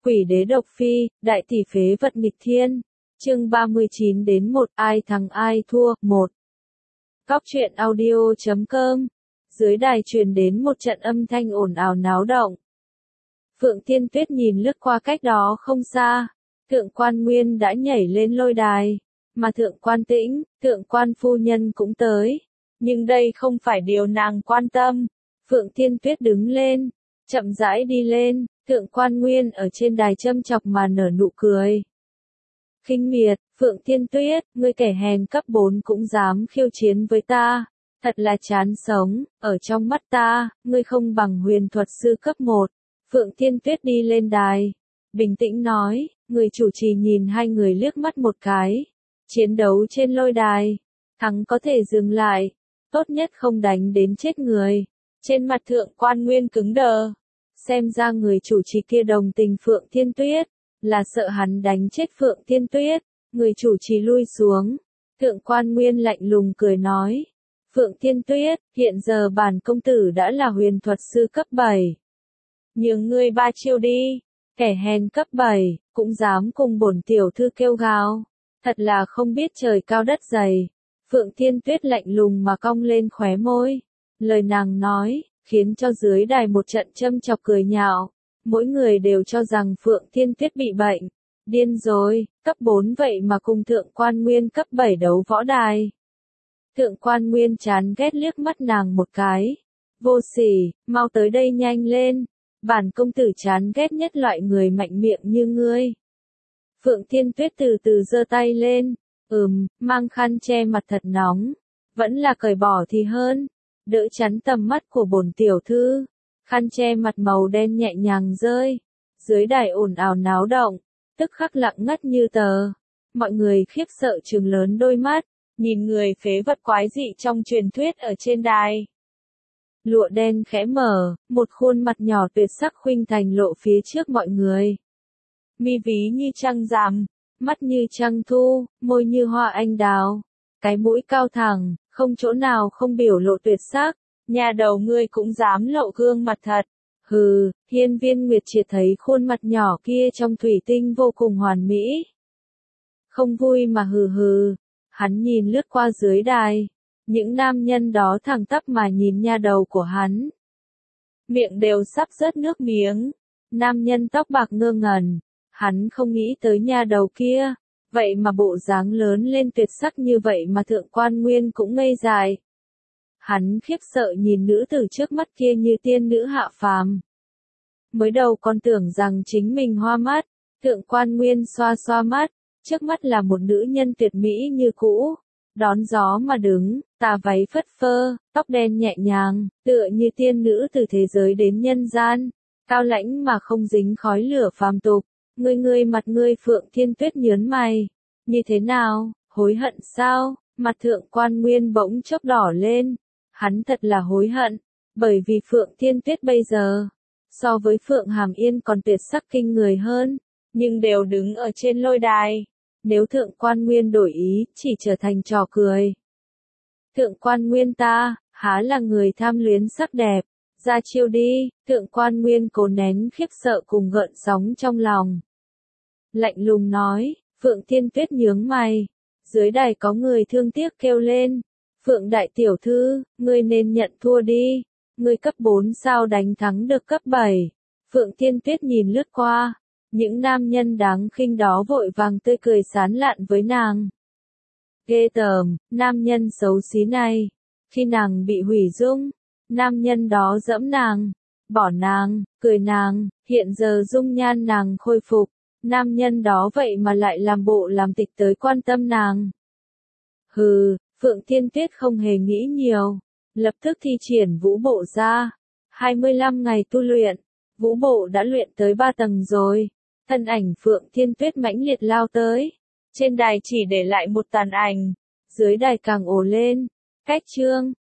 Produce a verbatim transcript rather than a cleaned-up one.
Quỷ đế độc phi, đại tỷ phế vật nghịch thiên. Chương ba mươi chín đến một, ai thắng ai thua, một. Cóc truyện audio chấm com. Dưới đài truyền đến một trận âm thanh ồn ào náo động. Phượng Thiên Tuyết nhìn lướt qua cách đó không xa, Thượng Quan Nguyên đã nhảy lên lôi đài, mà Thượng Quan Tĩnh, Thượng Quan phu nhân cũng tới. Nhưng đây không phải điều nàng quan tâm. Phượng Thiên Tuyết đứng lên, chậm rãi đi lên, Thượng Quan Nguyên ở trên đài châm chọc mà nở nụ cười. Khinh miệt, Phượng Thiên Tuyết, ngươi kẻ hèn cấp bốn cũng dám khiêu chiến với ta, thật là chán sống, ở trong mắt ta, ngươi không bằng huyền thuật sư cấp một. Phượng Thiên Tuyết đi lên đài, bình tĩnh nói, người chủ trì nhìn hai người liếc mắt một cái. Chiến đấu trên lôi đài, thắng có thể dừng lại, tốt nhất không đánh đến chết người. Trên mặt Thượng Quan Nguyên cứng đờ, xem ra người chủ trì kia đồng tình Phượng Thiên Tuyết, là sợ hắn đánh chết Phượng Thiên Tuyết. Người chủ trì lui xuống, Thượng Quan Nguyên lạnh lùng cười nói, Phượng Thiên Tuyết, hiện giờ bản công tử đã là huyền thuật sư cấp bảy. Nhường ngươi ba chiêu đi, kẻ hèn cấp bảy, cũng dám cùng bổn tiểu thư kêu gào, thật là không biết trời cao đất dày. Phượng Thiên Tuyết lạnh lùng mà cong lên khóe môi, lời nàng nói, khiến cho dưới đài một trận châm chọc cười nhạo, mỗi người đều cho rằng Phượng Thiên Tuyết bị bệnh, điên rồi, cấp bốn vậy mà cùng Thượng Quan Nguyên cấp bảy đấu võ đài. Thượng Quan Nguyên chán ghét liếc mắt nàng một cái, vô sỉ, mau tới đây nhanh lên, bản công tử chán ghét nhất loại người mạnh miệng như ngươi. Phượng Thiên Tuyết từ từ giơ tay lên, ừm, mang khăn che mặt thật nóng, vẫn là cởi bỏ thì hơn, đỡ chắn tầm mắt của bổn tiểu thư. Khăn che mặt màu đen nhẹ nhàng rơi, dưới đài ồn ào náo động, tức khắc lặng ngắt như tờ. Mọi người khiếp sợ trừng lớn đôi mắt, nhìn người phế vật quái dị trong truyền thuyết ở trên đài. Lụa đen khẽ mở, một khuôn mặt nhỏ tuyệt sắc khuynh thành lộ phía trước mọi người. Mi ví như trăng rằm, mắt như trăng thu, môi như hoa anh đào, cái mũi cao thẳng, không chỗ nào không biểu lộ tuyệt sắc. Nhà đầu ngươi cũng dám lộ gương mặt thật. Hừ, Hiên Viên Nguyệt Triệt thấy khuôn mặt nhỏ kia trong thủy tinh vô cùng hoàn mỹ. Không vui mà hừ hừ, hắn nhìn lướt qua dưới đài. Những nam nhân đó thẳng tắp mà nhìn nha đầu của hắn. Miệng đều sắp rớt nước miếng. Nam nhân tóc bạc ngơ ngẩn. Hắn không nghĩ tới nha đầu kia. Vậy mà bộ dáng lớn lên tuyệt sắc như vậy mà Thượng Quan Nguyên cũng ngây dại. Hắn khiếp sợ nhìn nữ tử trước mắt kia như tiên nữ hạ phàm. Mới đầu còn tưởng rằng chính mình hoa mắt, Thượng Quan Nguyên xoa xoa mắt, trước mắt là một nữ nhân tuyệt mỹ như cũ, đón gió mà đứng, tà váy phất phơ, tóc đen nhẹ nhàng, tựa như tiên nữ từ thế giới đến nhân gian, cao lãnh mà không dính khói lửa phàm tục. Ngươi ngươi mặt ngươi Phượng Thiên Tuyết nhớn mày, như thế nào, hối hận sao? Mặt Thượng Quan Nguyên bỗng chốc đỏ lên. Hắn thật là hối hận, bởi vì Phượng Thiên Tuyết bây giờ, so với Phượng Hàm Yên còn tuyệt sắc kinh người hơn, nhưng đều đứng ở trên lôi đài. Nếu Thượng Quan Nguyên đổi ý, chỉ trở thành trò cười. Thượng Quan Nguyên ta, há là người tham luyến sắc đẹp, ra chiêu đi. Thượng Quan Nguyên cố nén khiếp sợ cùng gợn sóng trong lòng. Lạnh lùng nói, Phượng Thiên Tuyết nhướng mày, dưới đài có người thương tiếc kêu lên. Phượng đại tiểu thư, ngươi nên nhận thua đi, ngươi cấp bốn sao đánh thắng được cấp bảy. Phượng Thiên Tuyết nhìn lướt qua, những nam nhân đáng khinh đó vội vàng tươi cười sán lạn với nàng. Ghê tởm, nam nhân xấu xí này, khi nàng bị hủy dung, nam nhân đó dẫm nàng, bỏ nàng, cười nàng, hiện giờ dung nhan nàng khôi phục, nam nhân đó vậy mà lại làm bộ làm tịch tới quan tâm nàng. Hừ. Phượng Thiên Tuyết không hề nghĩ nhiều, lập tức thi triển vũ bộ ra. hai mươi lăm ngày tu luyện, vũ bộ đã luyện tới ba tầng rồi. Thân ảnh Phượng Thiên Tuyết mãnh liệt lao tới. Trên đài chỉ để lại một tàn ảnh, dưới đài càng ồ lên. Cách chương,